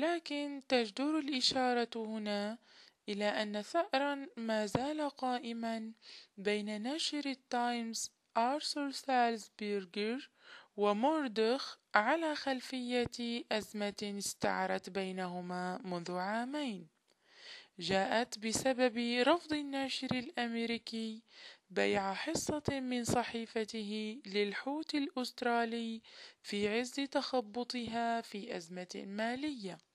ولكن تجدر الإشارة هنا إلى أن ثأرا ما زال قائما بين ناشر التايمز آرثر سالزبيرغر وموردخ على خلفية أزمة استعرت بينهما منذ عامين، جاءت بسبب رفض الناشر الأمريكي بيع حصة من صحيفته للحوت الأسترالي في عز تخبطها في أزمة مالية.